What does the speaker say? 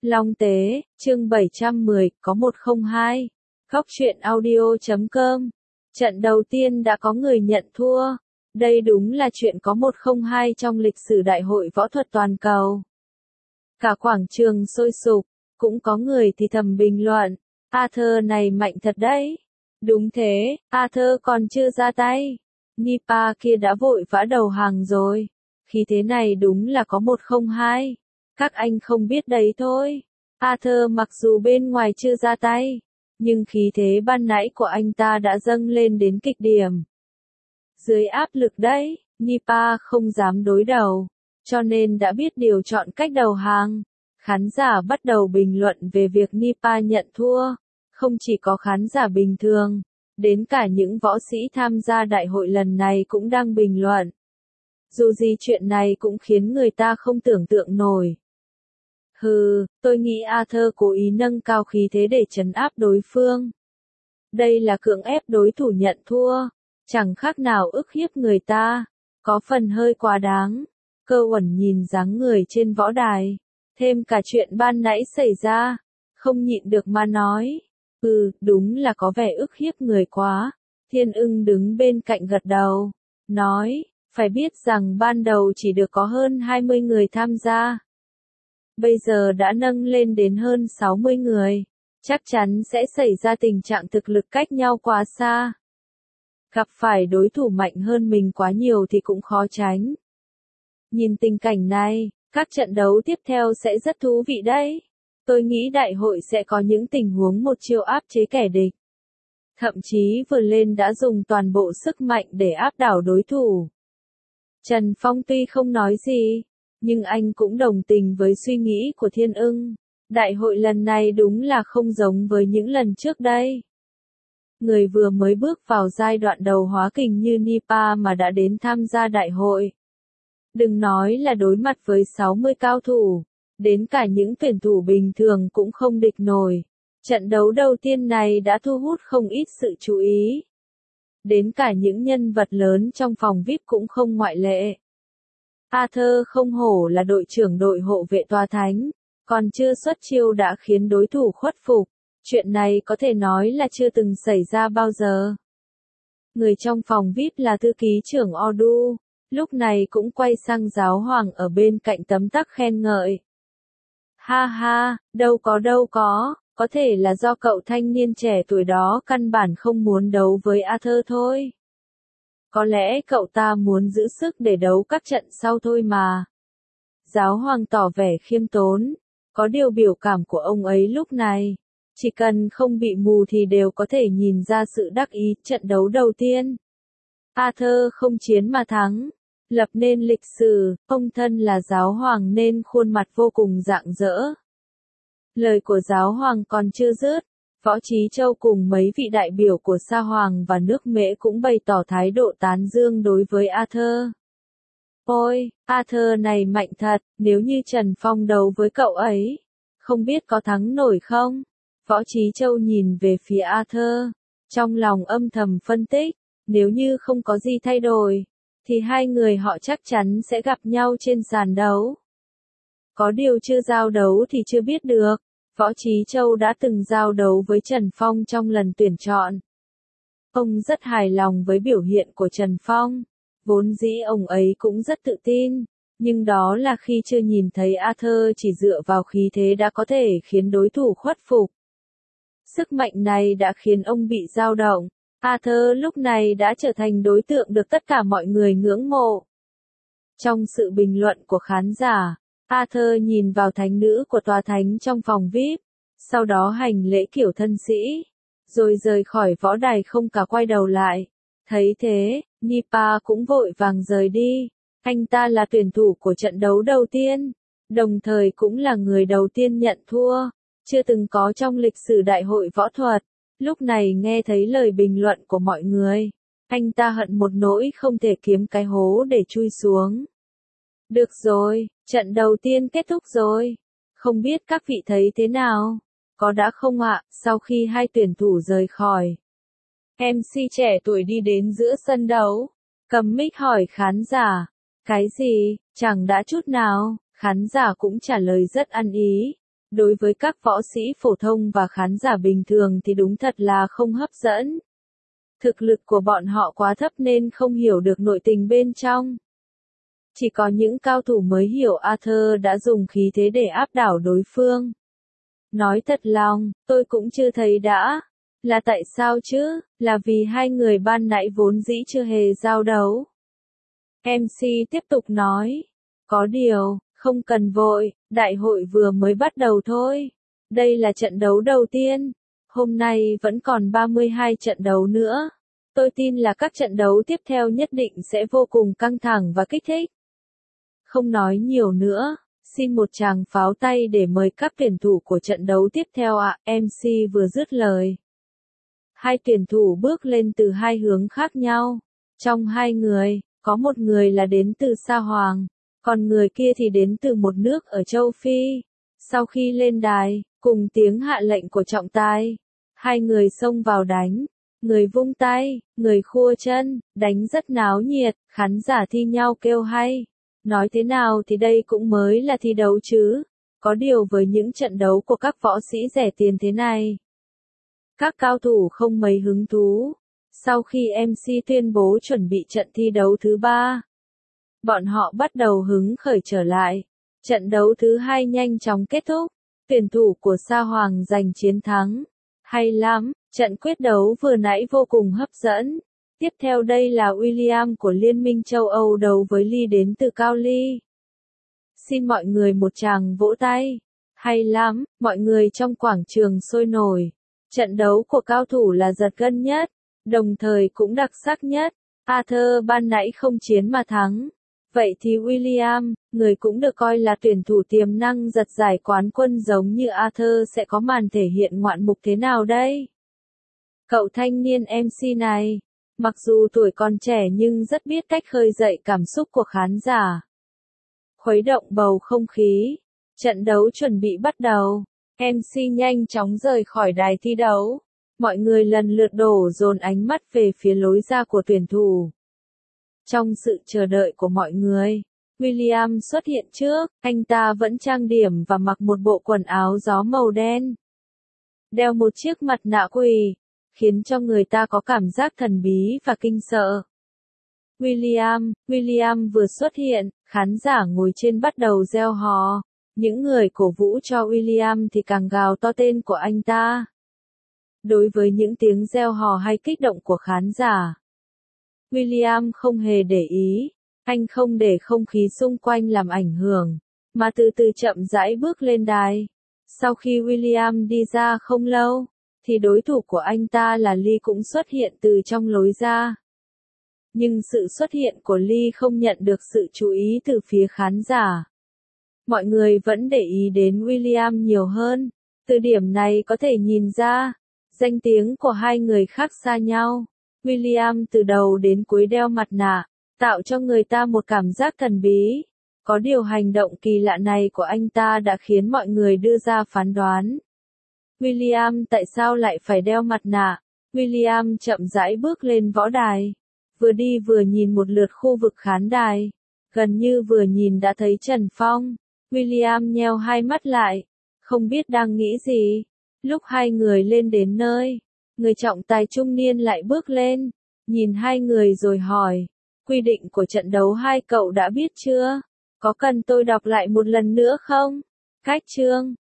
Long Tế, chương 710, có 102. Góc truyện audio.com. Trận đầu tiên đã có người nhận thua. Đây đúng là chuyện có 102 trong lịch sử Đại hội Võ thuật toàn cầu. Cả quảng trường sôi sục, cũng có người thì thầm bình luận, Arthur này mạnh thật đấy. Đúng thế, Arthur còn chưa ra tay. Nipa kia đã vội vã đầu hàng rồi. Khí thế này đúng là có 102. Các anh không biết đấy thôi. Arthur mặc dù bên ngoài chưa ra tay, nhưng khí thế ban nãy của anh ta đã dâng lên đến kịch điểm. Dưới áp lực đấy, Nipa không dám đối đầu, cho nên đã biết điều chọn cách đầu hàng. Khán giả bắt đầu bình luận về việc Nipa nhận thua. Không chỉ có khán giả bình thường, đến cả những võ sĩ tham gia đại hội lần này cũng đang bình luận. Dù gì chuyện này cũng khiến người ta không tưởng tượng nổi. Tôi nghĩ Arthur cố ý nâng cao khí thế để trấn áp đối phương. Đây là cưỡng ép đối thủ nhận thua, chẳng khác nào ức hiếp người ta, có phần hơi quá đáng. Cơ Uẩn nhìn dáng người trên võ đài, thêm cả chuyện ban nãy xảy ra, không nhịn được mà nói, đúng là có vẻ ức hiếp người quá. Thiên Ưng đứng bên cạnh gật đầu, nói, phải biết rằng ban đầu chỉ được có hơn 20 người tham gia. Bây giờ đã nâng lên đến hơn 60 người, chắc chắn sẽ xảy ra tình trạng thực lực cách nhau quá xa. Gặp phải đối thủ mạnh hơn mình quá nhiều thì cũng khó tránh. Nhìn tình cảnh này, các trận đấu tiếp theo sẽ rất thú vị đấy. Tôi nghĩ đại hội sẽ có những tình huống một chiêu áp chế kẻ địch. Thậm chí vừa lên đã dùng toàn bộ sức mạnh để áp đảo đối thủ. Trần Phong tuy không nói gì, nhưng anh cũng đồng tình với suy nghĩ của Thiên Ưng. Đại hội lần này đúng là không giống với những lần trước đây. Người vừa mới bước vào giai đoạn đầu hóa kình như Nipa mà đã đến tham gia đại hội. Đừng nói là đối mặt với 60 cao thủ, đến cả những tuyển thủ bình thường cũng không địch nổi. Trận đấu đầu tiên này đã thu hút không ít sự chú ý. Đến cả những nhân vật lớn trong phòng VIP cũng không ngoại lệ. Arthur không hổ là đội trưởng đội hộ vệ tòa thánh, còn chưa xuất chiêu đã khiến đối thủ khuất phục. Chuyện này có thể nói là chưa từng xảy ra bao giờ. Người trong phòng VIP là thư ký trưởng Odu, lúc này cũng quay sang giáo hoàng ở bên cạnh tấm tắc khen ngợi. Ha ha, đâu có thể là do cậu thanh niên trẻ tuổi đó căn bản không muốn đấu với Arthur thôi. Có lẽ cậu ta muốn giữ sức để đấu các trận sau thôi mà. Giáo hoàng tỏ vẻ khiêm tốn, có điều biểu cảm của ông ấy lúc này, chỉ cần không bị mù thì đều có thể nhìn ra sự đắc ý. Trận đấu đầu tiên, Arthur không chiến mà thắng, lập nên lịch sử. Ông thân là giáo hoàng nên khuôn mặt vô cùng rạng rỡ. Lời của giáo hoàng còn chưa dứt, Võ Trí Châu cùng mấy vị đại biểu của Sa Hoàng và nước Mễ cũng bày tỏ thái độ tán dương đối với Arthur. Ôi, Arthur này mạnh thật, nếu như Trần Phong đấu với cậu ấy, không biết có thắng nổi không? Võ Trí Châu nhìn về phía Arthur, trong lòng âm thầm phân tích, nếu như không có gì thay đổi, thì hai người họ chắc chắn sẽ gặp nhau trên sàn đấu. Có điều chưa giao đấu thì chưa biết được. Võ Trí Châu đã từng giao đấu với Trần Phong trong lần tuyển chọn. Ông rất hài lòng với biểu hiện của Trần Phong. Vốn dĩ ông ấy cũng rất tự tin, nhưng đó là khi chưa nhìn thấy Arthur chỉ dựa vào khí thế đã có thể khiến đối thủ khuất phục. Sức mạnh này đã khiến ông bị dao động. Arthur lúc này đã trở thành đối tượng được tất cả mọi người ngưỡng mộ. Trong sự bình luận của khán giả, Arthur nhìn vào thánh nữ của tòa thánh trong phòng VIP, sau đó hành lễ kiểu thân sĩ, rồi rời khỏi võ đài không cả quay đầu lại. Thấy thế, Nipa cũng vội vàng rời đi. Anh ta là tuyển thủ của trận đấu đầu tiên, đồng thời cũng là người đầu tiên nhận thua, chưa từng có trong lịch sử đại hội võ thuật. Lúc này nghe thấy lời bình luận của mọi người, anh ta hận một nỗi không thể kiếm cái hố để chui xuống. Được rồi, trận đầu tiên kết thúc rồi. Không biết các vị thấy thế nào? Có đã không ạ? Sau khi hai tuyển thủ rời khỏi, MC trẻ tuổi đi đến giữa sân đấu, cầm mic hỏi khán giả. Cái gì? Chẳng đã chút nào. Khán giả cũng trả lời rất ăn ý. Đối với các võ sĩ phổ thông và khán giả bình thường thì đúng thật là không hấp dẫn. Thực lực của bọn họ quá thấp nên không hiểu được nội tình bên trong. Chỉ có những cao thủ mới hiểu Arthur đã dùng khí thế để áp đảo đối phương. Nói thật lòng, tôi cũng chưa thấy đã. Là tại sao chứ? Là vì hai người ban nãy vốn dĩ chưa hề giao đấu. MC tiếp tục nói. Có điều, không cần vội, đại hội vừa mới bắt đầu thôi. Đây là trận đấu đầu tiên. Hôm nay vẫn còn 32 trận đấu nữa. Tôi tin là các trận đấu tiếp theo nhất định sẽ vô cùng căng thẳng và kích thích. Không nói nhiều nữa, xin một tràng pháo tay để mời các tuyển thủ của trận đấu tiếp theo ạ. MC vừa dứt lời. Hai tuyển thủ bước lên từ hai hướng khác nhau. Trong hai người, có một người là đến từ Sa Hoàng, còn người kia thì đến từ một nước ở châu Phi. Sau khi lên đài, cùng tiếng hạ lệnh của trọng tài, hai người xông vào đánh. Người vung tay, người khua chân, đánh rất náo nhiệt, khán giả thi nhau kêu hay. Nói thế nào thì đây cũng mới là thi đấu chứ. Có điều với những trận đấu của các võ sĩ rẻ tiền thế này, các cao thủ không mấy hứng thú. Sau khi MC tuyên bố chuẩn bị trận thi đấu thứ 3, bọn họ bắt đầu hứng khởi trở lại. Trận đấu thứ 2 nhanh chóng kết thúc. Tuyển thủ của Sa Hoàng giành chiến thắng. Hay lắm, trận quyết đấu vừa nãy vô cùng hấp dẫn. Tiếp theo đây là William của Liên minh châu Âu đấu với Lee đến từ Cao Ly. Xin mọi người một tràng vỗ tay. Hay lắm, mọi người trong quảng trường sôi nổi. Trận đấu của cao thủ là giật gân nhất, đồng thời cũng đặc sắc nhất. Arthur ban nãy không chiến mà thắng. Vậy thì William, người cũng được coi là tuyển thủ tiềm năng giật giải quán quân giống như Arthur sẽ có màn thể hiện ngoạn mục thế nào đây? Cậu thanh niên MC này, mặc dù tuổi còn trẻ nhưng rất biết cách khơi dậy cảm xúc của khán giả. Khuấy động bầu không khí. Trận đấu chuẩn bị bắt đầu. MC nhanh chóng rời khỏi đài thi đấu. Mọi người lần lượt đổ dồn ánh mắt về phía lối ra của tuyển thủ. Trong sự chờ đợi của mọi người, William xuất hiện trước. Anh ta vẫn trang điểm và mặc một bộ quần áo gió màu đen. Đeo một chiếc mặt nạ quỷ, khiến cho người ta có cảm giác thần bí và kinh sợ. William vừa xuất hiện, khán giả ngồi trên bắt đầu reo hò. Những người cổ vũ cho William thì càng gào to tên của anh ta. Đối với những tiếng reo hò hay kích động của khán giả, William không hề để ý. Anh không để không khí xung quanh làm ảnh hưởng, mà từ từ chậm rãi bước lên đài. Sau khi William đi ra không lâu, thì đối thủ của anh ta là Lee cũng xuất hiện từ trong lối ra. Nhưng sự xuất hiện của Lee không nhận được sự chú ý từ phía khán giả. Mọi người vẫn để ý đến William nhiều hơn. Từ điểm này có thể nhìn ra, danh tiếng của hai người khác xa nhau. William từ đầu đến cuối đeo mặt nạ, tạo cho người ta một cảm giác thần bí. Có điều hành động kỳ lạ này của anh ta đã khiến mọi người đưa ra phán đoán. William tại sao lại phải đeo mặt nạ? William chậm rãi bước lên võ đài. Vừa đi vừa nhìn một lượt khu vực khán đài. Gần như vừa nhìn đã thấy Trần Phong. William nheo hai mắt lại, không biết đang nghĩ gì. Lúc hai người lên đến nơi, người trọng tài trung niên lại bước lên, nhìn hai người rồi hỏi, quy định của trận đấu hai cậu đã biết chưa? Có cần tôi đọc lại một lần nữa không? Cách chương